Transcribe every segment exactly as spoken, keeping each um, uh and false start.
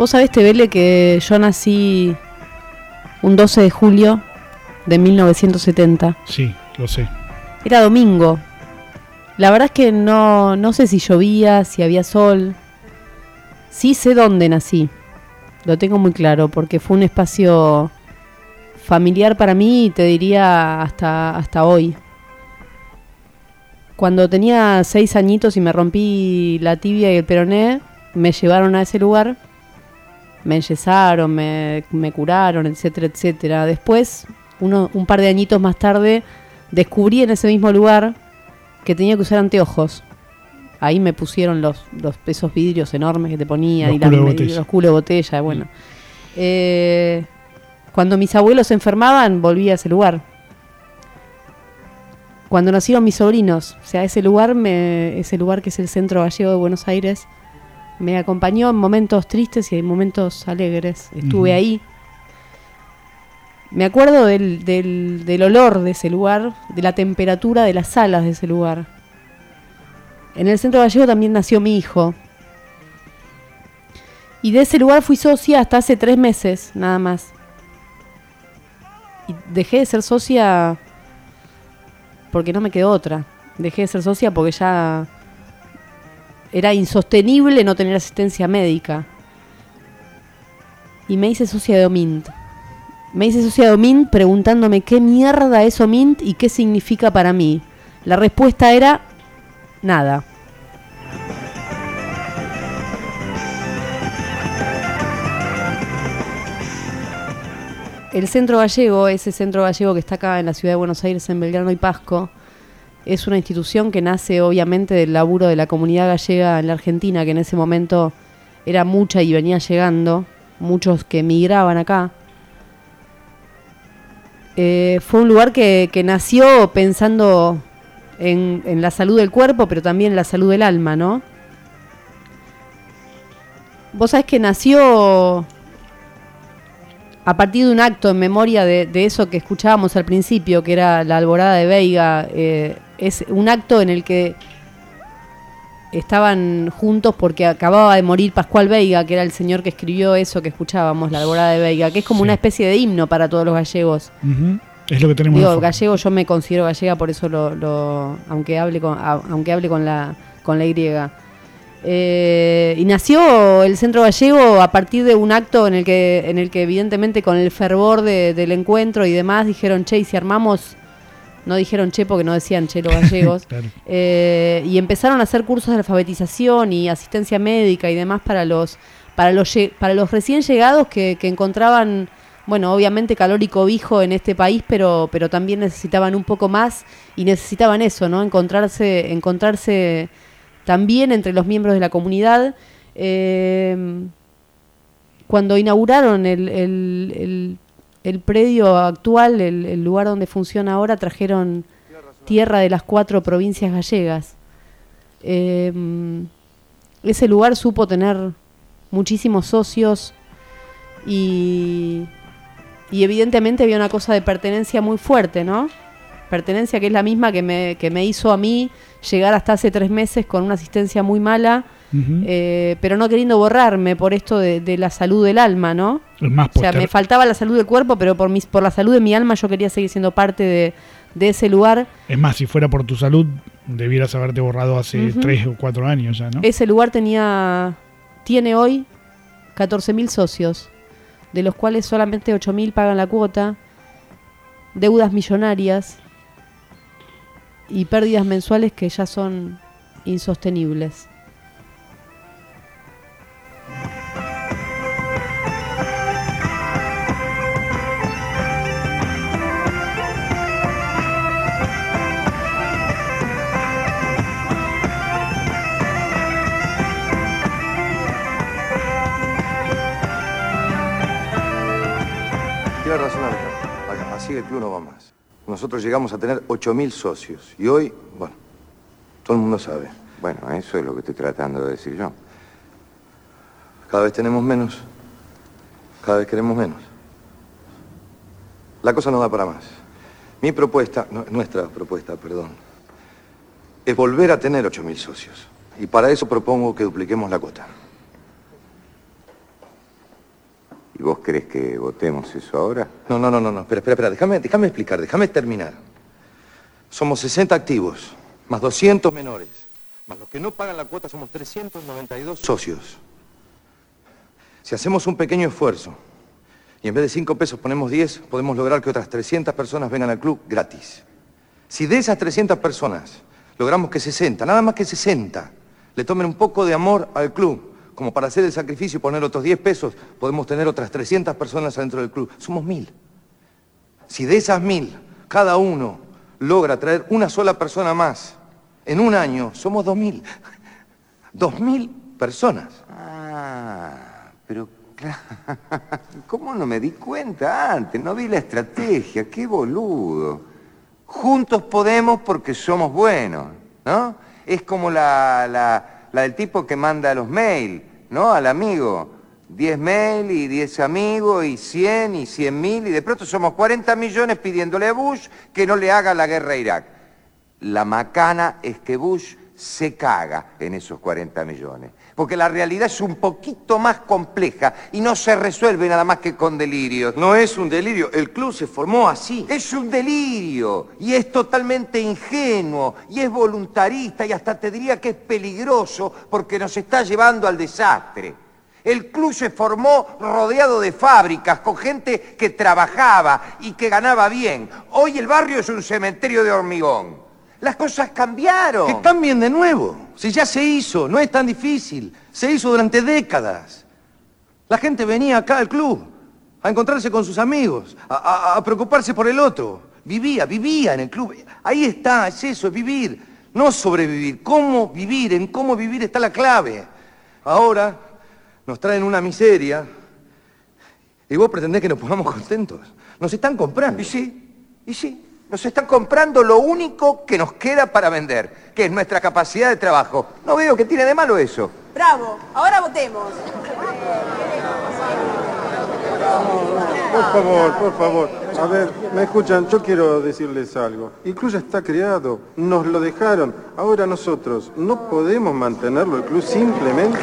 Vos sabés, Tevele, que yo nací un doce de julio de mil novecientos setenta. Sí, lo sé. Era domingo. La verdad es que no, no sé si llovía, si había sol. Sí sé dónde nací. Lo tengo muy claro, porque fue un espacio familiar para mí y te diría hasta, hasta hoy. Cuando tenía seis añitos y me rompí la tibia y el peroné, me llevaron a ese lugar, me enyesaron, me, me curaron, etcétera, etcétera. Después, uno, un par de añitos más tarde, descubrí en ese mismo lugar que tenía que usar anteojos. Ahí me pusieron los, los esos vidrios enormes que te ponían, los y la, culos de me, botella. los culos de botella, bueno. Eh, cuando mis abuelos se enfermaban, volví a ese lugar. Cuando nacieron mis sobrinos, o sea, ese lugar, me, ese lugar que es el Centro Gallego de Buenos Aires, me acompañó en momentos tristes y en momentos alegres. Estuve uh-huh. ahí. Me acuerdo del, del, del olor de ese lugar, de la temperatura de las salas de ese lugar. En el Centro Gallego también nació mi hijo. Y de ese lugar fui socia hasta hace tres meses, nada más. Y dejé de ser socia porque no me quedó otra. Dejé de ser socia porque ya era insostenible no tener asistencia médica. Y me hice socia de OMINT. Me hice socia de OMINT preguntándome qué mierda es OMINT y qué significa para mí. La respuesta era nada. El Centro Gallego, ese Centro Gallego que está acá en la ciudad de Buenos Aires, en Belgrano y Pasco, es una institución que nace obviamente del laburo de la comunidad gallega en la Argentina, que en ese momento era mucha y venía llegando, muchos que emigraban acá. Eh, fue un lugar que, que nació pensando en, en la salud del cuerpo, pero también en la salud del alma, ¿no? Vos sabés que nació a partir de un acto en memoria de, de eso que escuchábamos al principio, que era la Alborada de Veiga. Eh, es un acto en el que estaban juntos porque acababa de morir Pascual Veiga, que era el señor que escribió eso que escuchábamos, la Alborada de Veiga, que es como sí. una especie de himno para todos los gallegos. Uh-huh. Es lo que tenemos. Digo, gallego, yo me considero gallega, por eso lo, lo aunque hable con a, aunque hable con la con la Y. Eh, y nació el Centro Gallego a partir de un acto en el que en el que evidentemente con el fervor de, del encuentro y demás dijeron, che, y si armamos, no dijeron che porque no decían che los gallegos, claro. eh, y empezaron a hacer cursos de alfabetización y asistencia médica y demás para los para los para los recién llegados que, que encontraban, bueno, obviamente calor y cobijo en este país, pero pero también necesitaban un poco más y necesitaban eso, ¿no? Encontrarse encontrarse también entre los miembros de la comunidad. Eh, cuando inauguraron el, el, el, el predio actual, el, el lugar donde funciona ahora, trajeron tierra de las cuatro provincias gallegas. Eh, ese lugar supo tener muchísimos socios y, y evidentemente había una cosa de pertenencia muy fuerte, ¿no? Pertenencia que es la misma que me, que me hizo a mí llegar hasta hace tres meses con una asistencia muy mala, uh-huh. eh, pero no queriendo borrarme por esto de, de la salud del alma, ¿no? Es más, o sea, me faltaba la salud del cuerpo, pero por mis, por la salud de mi alma yo quería seguir siendo parte de, de ese lugar. Es más, si fuera por tu salud, debieras haberte borrado hace uh-huh. tres o cuatro años ya, ¿no? Ese lugar tenía, tiene hoy catorce mil socios, de los cuales solamente ocho mil pagan la cuota, deudas millonarias y pérdidas mensuales que ya son insostenibles. Tiene razón, Alejandro. Así el club no va más. Nosotros llegamos a tener ocho mil socios y hoy, bueno, todo el mundo sabe. Bueno, eso es lo que estoy tratando de decir yo. Cada vez tenemos menos, cada vez queremos menos. La cosa no da para más. Mi propuesta, no, nuestra propuesta, perdón, es volver a tener ocho mil socios. Y para eso propongo que dupliquemos la cuota. ¿Y vos crees que votemos eso ahora? No, no, no, no, no. Espera, espera, espera. Déjame, déjame explicar, déjame terminar. Somos sesenta activos, más doscientos menores. Más los que no pagan la cuota somos trescientos noventa y dos socios. Si hacemos un pequeño esfuerzo y en vez de cinco pesos ponemos diez, podemos lograr que otras trescientas personas vengan al club gratis. Si de esas trescientas personas logramos que sesenta, nada más que sesenta, le tomen un poco de amor al club, como para hacer el sacrificio y poner otros diez pesos, podemos tener otras trescientas personas adentro del club. Somos mil. Si de esas mil, cada uno logra traer una sola persona más, en un año somos dos mil. Dos mil personas. Ah, pero claro, ¿cómo no me di cuenta antes? No vi la estrategia, qué boludo. Juntos podemos porque somos buenos, ¿no? Es como la, la, la del tipo que manda los mails, ¿no? Al amigo. diez mail y diez amigos y cien y cien mil y de pronto somos cuarenta millones pidiéndole a Bush que no le haga la guerra a Irak. La macana es que Bush se caga en esos cuarenta millones. Porque la realidad es un poquito más compleja y no se resuelve nada más que con delirios. No es un delirio, el club se formó así. Es un delirio y es totalmente ingenuo y es voluntarista y hasta te diría que es peligroso porque nos está llevando al desastre. El club se formó rodeado de fábricas, con gente que trabajaba y que ganaba bien. Hoy el barrio es un cementerio de hormigón. Las cosas cambiaron. Que cambien de nuevo. Si ya se hizo, no es tan difícil. Se hizo durante décadas. La gente venía acá al club a encontrarse con sus amigos, a, a, a preocuparse por el otro. Vivía, vivía en el club. Ahí está, es eso, es vivir. No sobrevivir. Cómo vivir, en cómo vivir está la clave. Ahora nos traen una miseria y vos pretendés que nos pongamos contentos. Nos están comprando. Y sí, y sí. Nos están comprando lo único que nos queda para vender, que es nuestra capacidad de trabajo. No veo que tiene de malo eso. Bravo, ahora votemos. Por favor, por favor. A ver, ¿me escuchan? Yo quiero decirles algo. El club ya está creado, nos lo dejaron. Ahora nosotros no podemos mantenerlo, el club simplemente.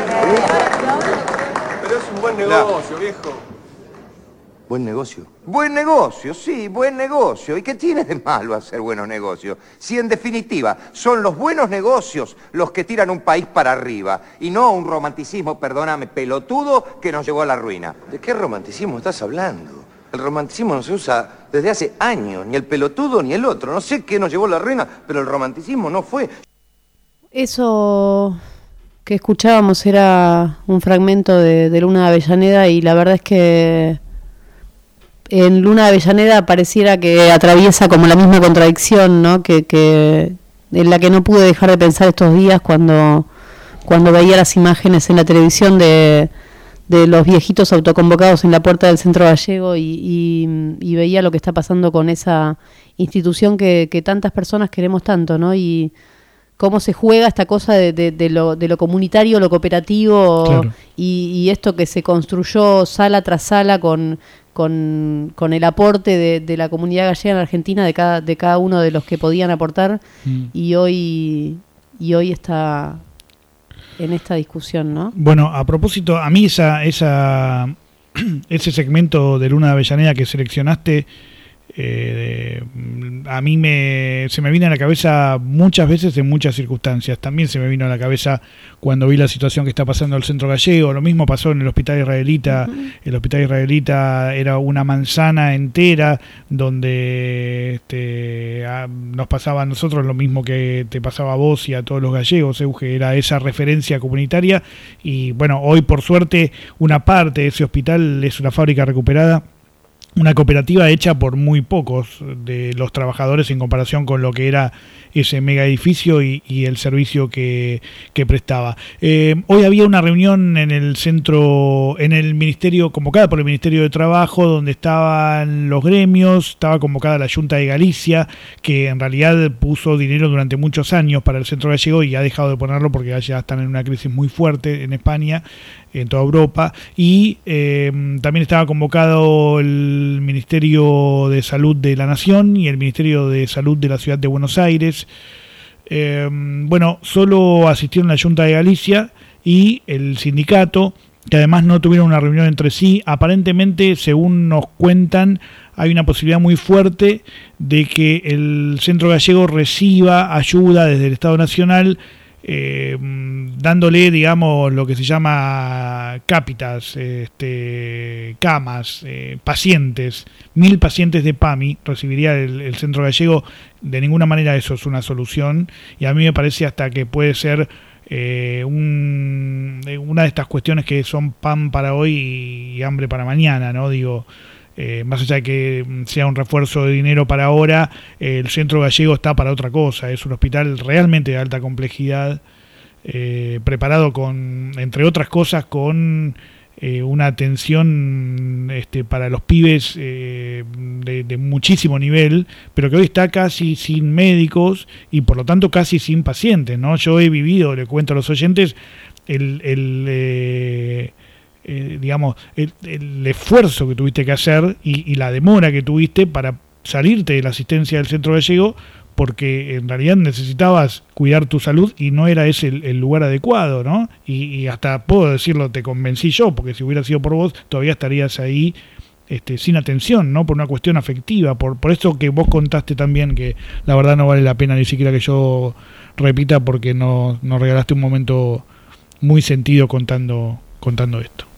Pero es un buen negocio, viejo. Buen negocio. Buen negocio, sí, buen negocio. ¿Y qué tiene de malo hacer buenos negocios? Si en definitiva son los buenos negocios los que tiran un país para arriba y no un romanticismo, perdóname, pelotudo que nos llevó a la ruina. ¿De qué romanticismo estás hablando? El romanticismo no se usa desde hace años, ni el pelotudo ni el otro. No sé qué nos llevó a la ruina, pero el romanticismo no fue. Eso que escuchábamos era un fragmento de, de Luna de Avellaneda y la verdad es que en Luna de Avellaneda pareciera que atraviesa como la misma contradicción, ¿no? Que, que en la que no pude dejar de pensar estos días cuando, cuando veía las imágenes en la televisión de, de los viejitos autoconvocados en la puerta del Centro Gallego y, y, y veía lo que está pasando con esa institución que, que tantas personas queremos tanto, ¿no? Y cómo se juega esta cosa de, de, de, lo, de lo comunitario, lo cooperativo, claro. y, y esto que se construyó sala tras sala con... Con, con el aporte de, de la comunidad gallega en Argentina, de cada, de cada uno de los que podían aportar, mm. y hoy y hoy está en esta discusión, ¿no? Bueno, a propósito, a mí esa, esa ese segmento de Luna de Avellaneda que seleccionaste, eh, a mí me se me vino a la cabeza muchas veces en muchas circunstancias. También se me vino a la cabeza cuando vi la situación que está pasando en el Centro Gallego. Lo mismo pasó en el Hospital Israelita. Uh-huh. El Hospital Israelita era una manzana entera donde este, a, nos pasaba a nosotros lo mismo que te pasaba a vos y a todos los gallegos, Euge, era esa referencia comunitaria. Y bueno, hoy por suerte una parte de ese hospital es una fábrica recuperada, una cooperativa hecha por muy pocos de los trabajadores en comparación con lo que era ese mega edificio y, y el servicio que, que prestaba. Eh, hoy había una reunión en el centro, en el ministerio, convocada por el Ministerio de Trabajo, donde estaban los gremios, estaba convocada la Junta de Galicia, que en realidad puso dinero durante muchos años para el Centro Gallego y ha dejado de ponerlo porque ya están en una crisis muy fuerte en España, en toda Europa, y eh, también estaba convocado el Ministerio de Salud de la Nación y el Ministerio de Salud de la Ciudad de Buenos Aires. Eh, bueno, solo asistieron la Junta de Galicia y el sindicato, que además no tuvieron una reunión entre sí. Aparentemente, según nos cuentan, hay una posibilidad muy fuerte de que el Centro Gallego reciba ayuda desde el Estado Nacional, eh, dándole, digamos, lo que se llama cápitas, este, camas, eh, pacientes, mil pacientes de PAMI recibiría el, el Centro Gallego. De ninguna manera eso es una solución, y a mí me parece hasta que puede ser eh, un, una de estas cuestiones que son pan para hoy y hambre para mañana, ¿no? Digo, Eh, más allá de que sea un refuerzo de dinero para ahora, eh, el Centro Gallego está para otra cosa. Es un hospital realmente de alta complejidad, eh, preparado con, entre otras cosas, con eh, una atención este, para los pibes eh, de, de muchísimo nivel, pero que hoy está casi sin médicos y por lo tanto casi sin pacientes, ¿no? Yo he vivido, le cuento a los oyentes, el... el eh, Eh, digamos, el, el esfuerzo que tuviste que hacer y, y la demora que tuviste para salirte de la asistencia del Centro Gallego, porque en realidad necesitabas cuidar tu salud y no era ese el, el lugar adecuado, ¿no? Y, y hasta puedo decirlo, te convencí yo, porque si hubiera sido por vos, todavía estarías ahí este, sin atención, ¿no? Por una cuestión afectiva, por, por eso que vos contaste también, que la verdad no vale la pena ni siquiera que yo repita, porque no, nos regalaste un momento muy sentido contando, contando esto.